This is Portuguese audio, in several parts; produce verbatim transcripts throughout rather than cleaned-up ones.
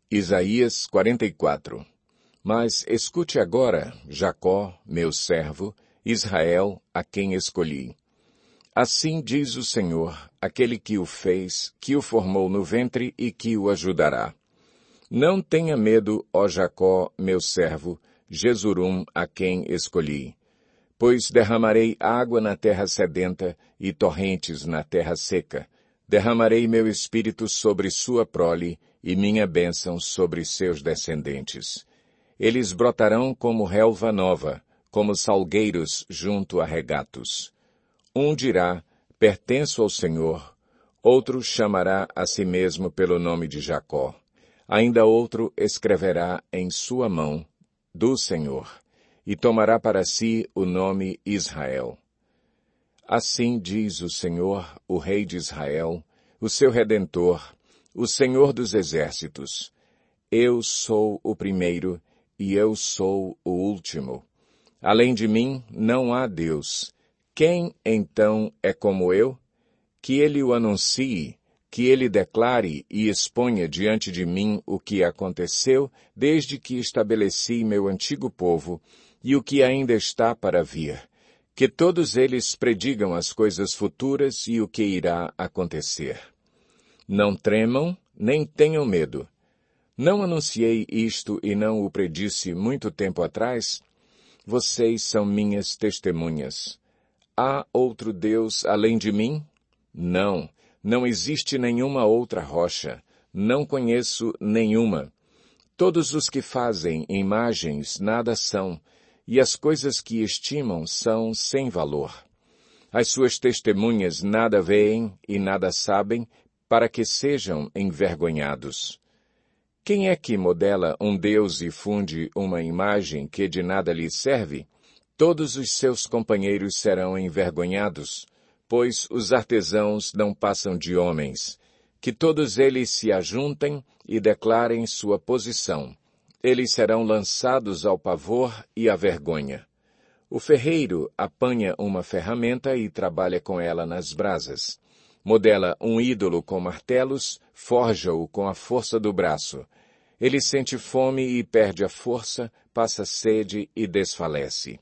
Isaías quarenta e quatro. Mas escute agora, Jacó, meu servo, Israel, a quem escolhi. Assim diz o Senhor, aquele que o fez, que o formou no ventre e que o ajudará. Não tenha medo, ó Jacó, meu servo, Jesurum, a quem escolhi. Pois derramarei água na terra sedenta e torrentes na terra seca. Derramarei meu espírito sobre sua prole e minha bênção sobre seus descendentes. Eles brotarão como relva nova, como salgueiros junto a regatos. Um dirá, pertenço ao Senhor, outro chamará a si mesmo pelo nome de Jacó. Ainda outro escreverá em sua mão, do Senhor, e tomará para si o nome Israel. Assim diz o Senhor, o Rei de Israel, o seu Redentor, o Senhor dos Exércitos. Eu sou o primeiro e eu sou o último. Além de mim não há Deus. Quem, então, é como eu? Que ele o anuncie, que ele declare e exponha diante de mim o que aconteceu desde que estabeleci meu antigo povo e o que ainda está para vir. Que todos eles predigam as coisas futuras e o que irá acontecer. Não tremam, nem tenham medo. Não anunciei isto e não o predisse muito tempo atrás? Vocês são minhas testemunhas. Há outro Deus além de mim? Não, não existe nenhuma outra rocha. Não conheço nenhuma. Todos os que fazem imagens nada são, e as coisas que estimam são sem valor. As suas testemunhas nada veem e nada sabem, para que sejam envergonhados. Quem é que modela um Deus e funde uma imagem que de nada lhe serve? Todos os seus companheiros serão envergonhados, pois os artesãos não passam de homens. Que todos eles se ajuntem e declarem sua posição. Eles serão lançados ao pavor e à vergonha. O ferreiro apanha uma ferramenta e trabalha com ela nas brasas. Modela um ídolo com martelos, forja-o com a força do braço. Ele sente fome e perde a força, passa sede e desfalece.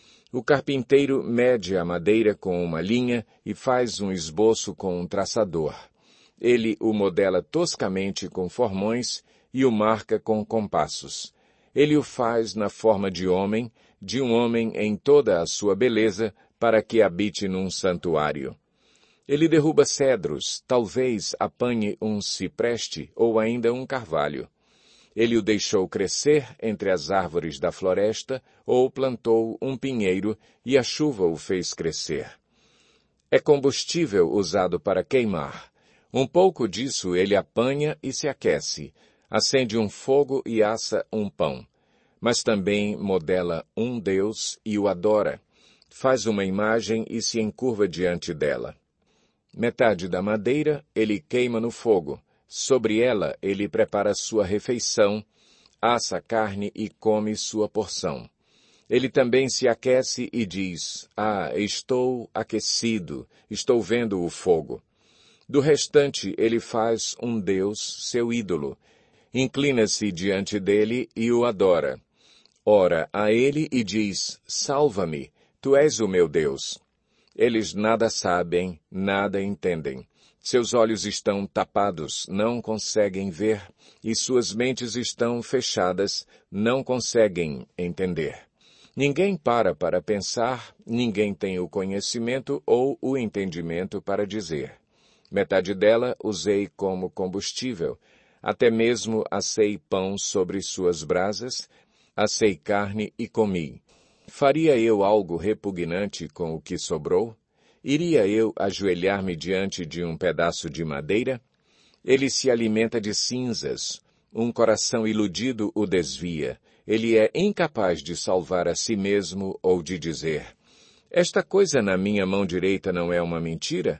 O carpinteiro mede a madeira com uma linha e faz um esboço com um traçador. Ele o modela toscamente com formões e o marca com compassos. Ele o faz na forma de homem, de um homem em toda a sua beleza, para que habite num santuário. Ele derruba cedros, talvez apanhe um cipreste ou ainda um carvalho. Ele o deixou crescer entre as árvores da floresta, ou plantou um pinheiro, e a chuva o fez crescer. É combustível usado para queimar. Um pouco disso ele apanha e se aquece, acende um fogo e assa um pão. Mas também modela um Deus e o adora. Faz uma imagem e se encurva diante dela. Metade da madeira ele queima no fogo. Sobre ela ele prepara sua refeição, assa a carne e come sua porção. Ele também se aquece e diz, ah, estou aquecido, estou vendo o fogo. Do restante ele faz um Deus, seu ídolo. Inclina-se diante dele e o adora. Ora a ele e diz, salva-me, tu és o meu Deus. Eles nada sabem, nada entendem. Seus olhos estão tapados, não conseguem ver, e suas mentes estão fechadas, não conseguem entender. Ninguém para para pensar, ninguém tem o conhecimento ou o entendimento para dizer. Metade dela usei como combustível, até mesmo assei pão sobre suas brasas, assei carne e comi. Faria eu algo repugnante com o que sobrou? Iria eu ajoelhar-me diante de um pedaço de madeira? Ele se alimenta de cinzas. Um coração iludido o desvia. Ele é incapaz de salvar a si mesmo ou de dizer, esta coisa na minha mão direita não é uma mentira?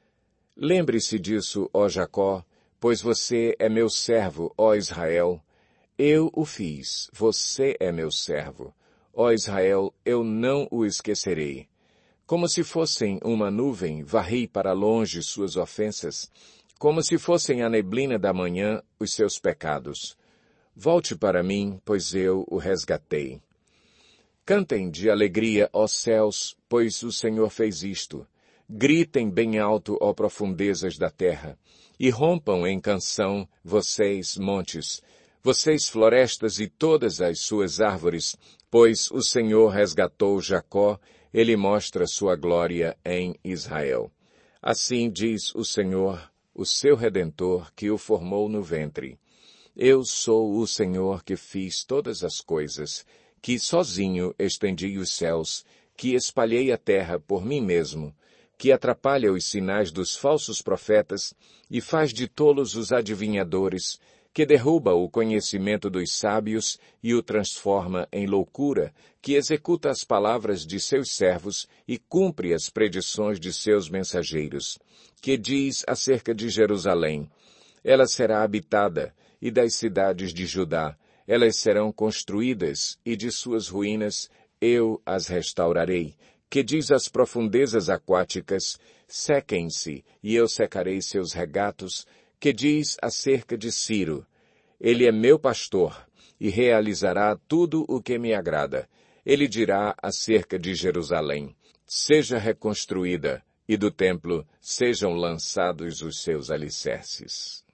Lembre-se disso, ó Jacó, pois você é meu servo, ó Israel. Eu o fiz, você é meu servo. Ó Israel, eu não o esquecerei. Como se fossem uma nuvem, varri para longe suas ofensas. Como se fossem a neblina da manhã, os seus pecados. Volte para mim, pois eu o resgatei. Cantem de alegria, ó céus, pois o Senhor fez isto. Gritem bem alto, ó profundezas da terra, e rompam em canção, vocês, montes, vocês, florestas e todas as suas árvores, pois o Senhor resgatou Jacó, ele mostra sua glória em Israel. Assim diz o Senhor, o seu Redentor, que o formou no ventre. Eu sou o Senhor que fiz todas as coisas, que sozinho estendi os céus, que espalhei a terra por mim mesmo, que atrapalha os sinais dos falsos profetas e faz de tolos os adivinhadores, que derruba o conhecimento dos sábios e o transforma em loucura, que executa as palavras de seus servos e cumpre as predições de seus mensageiros, que diz acerca de Jerusalém: ela será habitada, e das cidades de Judá, elas serão construídas, e de suas ruínas eu as restaurarei, que diz às profundezas aquáticas: sequem-se, e eu secarei seus regatos, que diz acerca de Ciro: ele é meu pastor, e realizará tudo o que me agrada. Ele dirá acerca de Jerusalém: seja reconstruída, e do templo sejam lançados os seus alicerces.